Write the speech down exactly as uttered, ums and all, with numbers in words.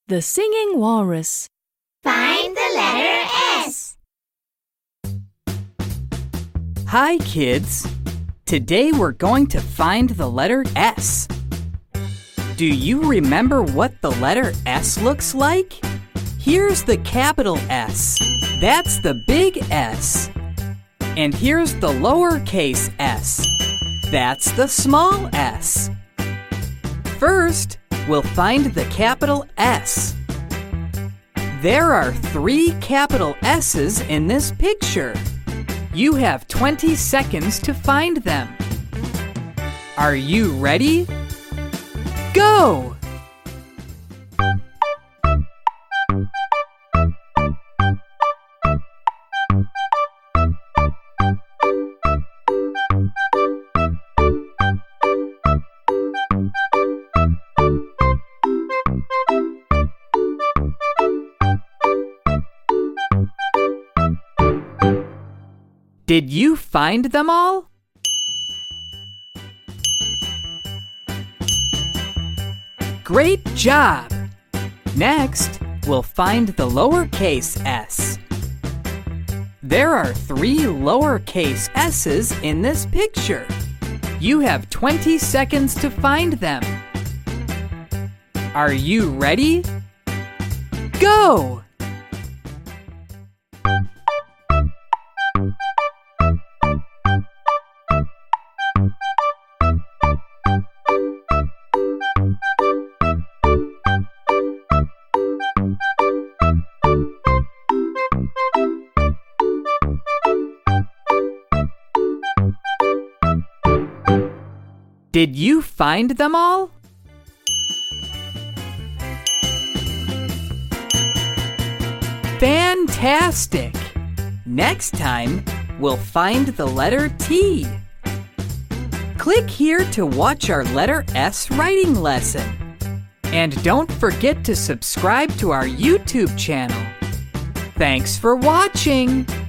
The Singing Walrus. Find the letter S. Hi, kids. Today we're going to find the letter S. Do you remember what the letter S looks like? Here's the capital S. That's the big S. And here's the lowercase s. That's the small s. First, we'll find the capital S. There are three capital S's in this picture. You have twenty seconds to find them. Are you ready? Go! Did you find them all? Great job! Next, we'll find the lowercase s. There are three lowercase s's in this picture. You have twenty seconds to find them. Are you ready? Go! Did you find them all? Fantastic! Next time, we'll find the letter T. Click here to watch our letter S writing lesson. And don't forget to subscribe to our YouTube channel. Thanks for watching!